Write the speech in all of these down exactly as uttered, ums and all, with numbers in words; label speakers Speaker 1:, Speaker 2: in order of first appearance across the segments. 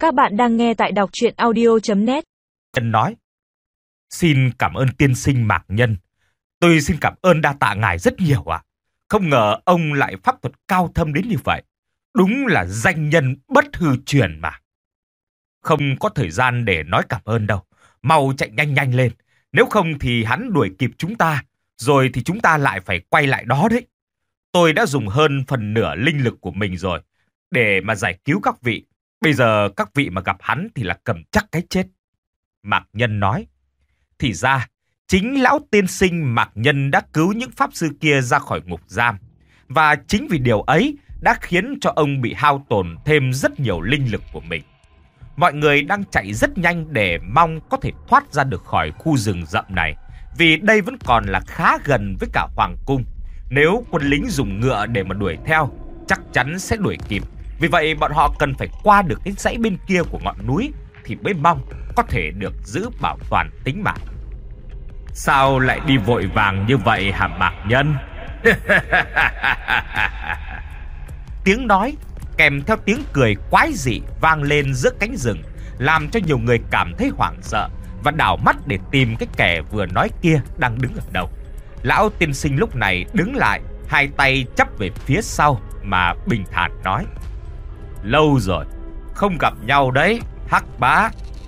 Speaker 1: Các bạn đang nghe tại đọc truyện audio chấm net.
Speaker 2: Nhân nói, xin cảm ơn tiên sinh Mạc Nhân. Tôi xin cảm ơn đa tạ ngài rất nhiều ạ. Không ngờ ông lại pháp thuật cao thâm đến như vậy. Đúng là danh nhân bất hư truyền mà. Không có thời gian để nói cảm ơn đâu. Mau chạy nhanh nhanh lên. Nếu không thì hắn đuổi kịp chúng ta. Rồi thì chúng ta lại phải quay lại đó đấy. Tôi đã dùng hơn phần nửa linh lực của mình rồi để mà giải cứu các vị. Bây giờ các vị mà gặp hắn thì là cầm chắc cái chết. Mạc Nhân nói, thì ra chính lão tiên sinh Mạc Nhân đã cứu những pháp sư kia ra khỏi ngục giam. Và chính vì điều ấy đã khiến cho ông bị hao tổn thêm rất nhiều linh lực của mình. Mọi người đang chạy rất nhanh để mong có thể thoát ra được khỏi khu rừng rậm này, vì đây vẫn còn là khá gần với cả hoàng cung. Nếu quân lính dùng ngựa để mà đuổi theo, chắc chắn sẽ đuổi kịp. Vì vậy bọn họ cần phải qua được cái dãy bên kia của ngọn núi thì mới mong có thể được giữ bảo toàn tính mạng. Sao lại đi vội vàng như vậy hả Mạc Nhân? Tiếng nói kèm theo tiếng cười quái dị vang lên giữa cánh rừng, làm cho nhiều người cảm thấy hoảng sợ và đảo mắt để tìm cái kẻ vừa nói kia đang đứng ở đâu. Lão tiên sinh lúc này đứng lại, hai tay chắp về phía sau mà bình thản nói, lâu rồi không gặp nhau đấy Hắc Bá.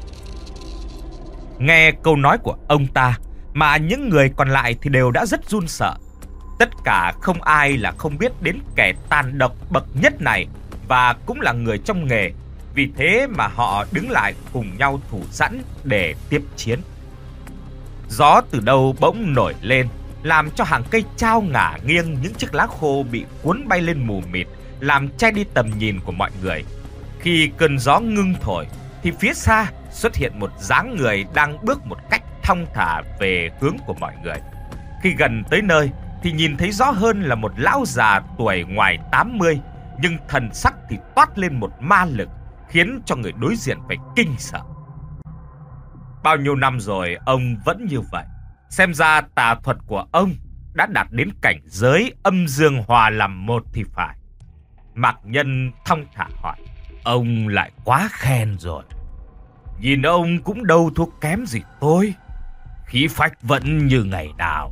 Speaker 2: Nghe câu nói của ông ta mà những người còn lại thì đều đã rất run sợ. Tất cả không ai là không biết đến kẻ tàn độc bậc nhất này, và cũng là người trong nghề. Vì thế mà họ đứng lại cùng nhau thủ sẵn để tiếp chiến. Gió từ đâu bỗng nổi lên, làm cho hàng cây chao ngả nghiêng, những chiếc lá khô bị cuốn bay lên mù mịt, làm che đi tầm nhìn của mọi người. Khi cơn gió ngưng thổi thì phía xa xuất hiện một dáng người đang bước một cách thong thả về hướng của mọi người. Khi gần tới nơi thì nhìn thấy rõ hơn là một lão già tuổi ngoài tám mươi, nhưng thần sắc thì toát lên một ma lực khiến cho người đối diện phải kinh sợ. Bao nhiêu năm rồi ông vẫn như vậy. Xem ra tà thuật của ông đã đạt đến cảnh giới âm dương hòa làm một thì phải. Mạc Nhân thong thả hỏi, ông lại quá khen rồi. Nhìn ông cũng đâu thua kém gì tôi. Khí phách vẫn như ngày nào.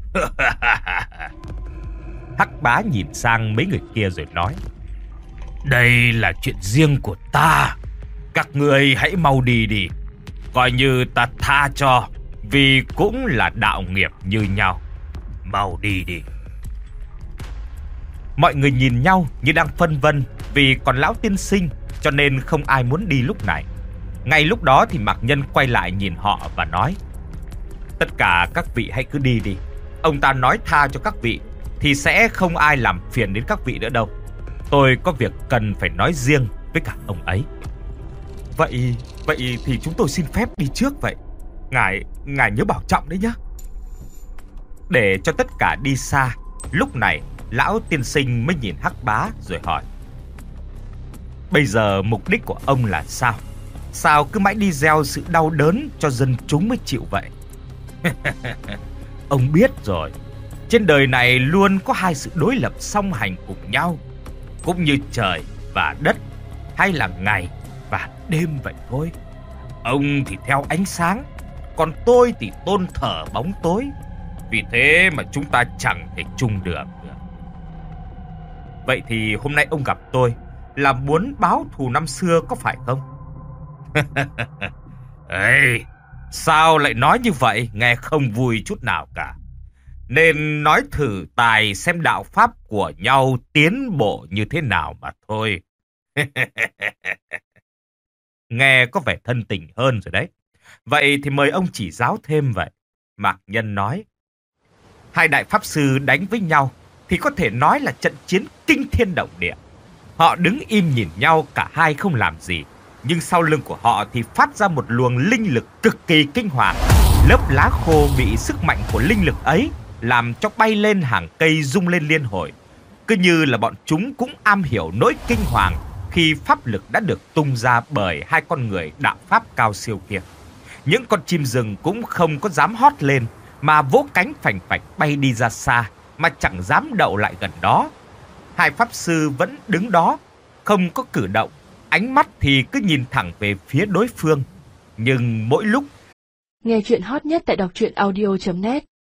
Speaker 2: Hắc Bá nhìn sang mấy người kia rồi nói, đây là chuyện riêng của ta. Các người hãy mau đi đi. Coi như ta tha cho, vì cũng là đạo nghiệp như nhau. Mau đi đi. Mọi người nhìn nhau như đang phân vân, vì còn lão tiên sinh cho nên không ai muốn đi lúc này. Ngay lúc đó thì Mạc Nhân quay lại nhìn họ và nói, tất cả các vị hãy cứ đi đi. Ông ta nói tha cho các vị thì sẽ không ai làm phiền đến các vị nữa đâu. Tôi có việc cần phải nói riêng với cả ông ấy. Vậy, vậy thì chúng tôi xin phép đi trước vậy. Ngài, ngài nhớ bảo trọng đấy nhá. Để cho tất cả đi xa, lúc này lão tiên sinh mới nhìn Hắc Bá rồi hỏi, bây giờ mục đích của ông là sao? Sao cứ mãi đi gieo sự đau đớn cho dân chúng mới chịu vậy? Ông biết rồi, trên đời này luôn có hai sự đối lập song hành cùng nhau, cũng như trời và đất, hay là ngày và đêm vậy thôi. Ông thì theo ánh sáng, còn tôi thì tôn thờ bóng tối. Vì thế mà chúng ta chẳng thể chung đường được. Vậy thì hôm nay ông gặp tôi là muốn báo thù năm xưa có phải không? Ê, sao lại nói như vậy? Nghe không vui chút nào cả. Nên nói thử tài xem đạo pháp của nhau tiến bộ như thế nào mà thôi. Nghe có vẻ thân tình hơn rồi đấy. Vậy thì mời ông chỉ giáo thêm vậy. Mạc Nhân nói, hai đại pháp sư đánh với nhau thì có thể nói là trận chiến kinh thiên động địa. Họ đứng im nhìn nhau, cả hai không làm gì. Nhưng sau lưng của họ thì phát ra một luồng linh lực cực kỳ kinh hoàng. Lớp lá khô bị sức mạnh của linh lực ấy làm cho bay lên, hàng cây rung lên liên hồi. Cứ như là bọn chúng cũng am hiểu nỗi kinh hoàng khi pháp lực đã được tung ra bởi hai con người đạo pháp cao siêu kia. Những con chim rừng cũng không có dám hót lên, mà vỗ cánh phành phạch bay đi ra xa, mà chẳng dám đậu lại gần đó. Hai pháp sư vẫn đứng đó, không có cử động. ánh mắt thì cứ nhìn thẳng về phía đối phương. Nhưng mỗi lúc
Speaker 3: Nghe chuyện hot nhất tại đọc truyện audio chấm net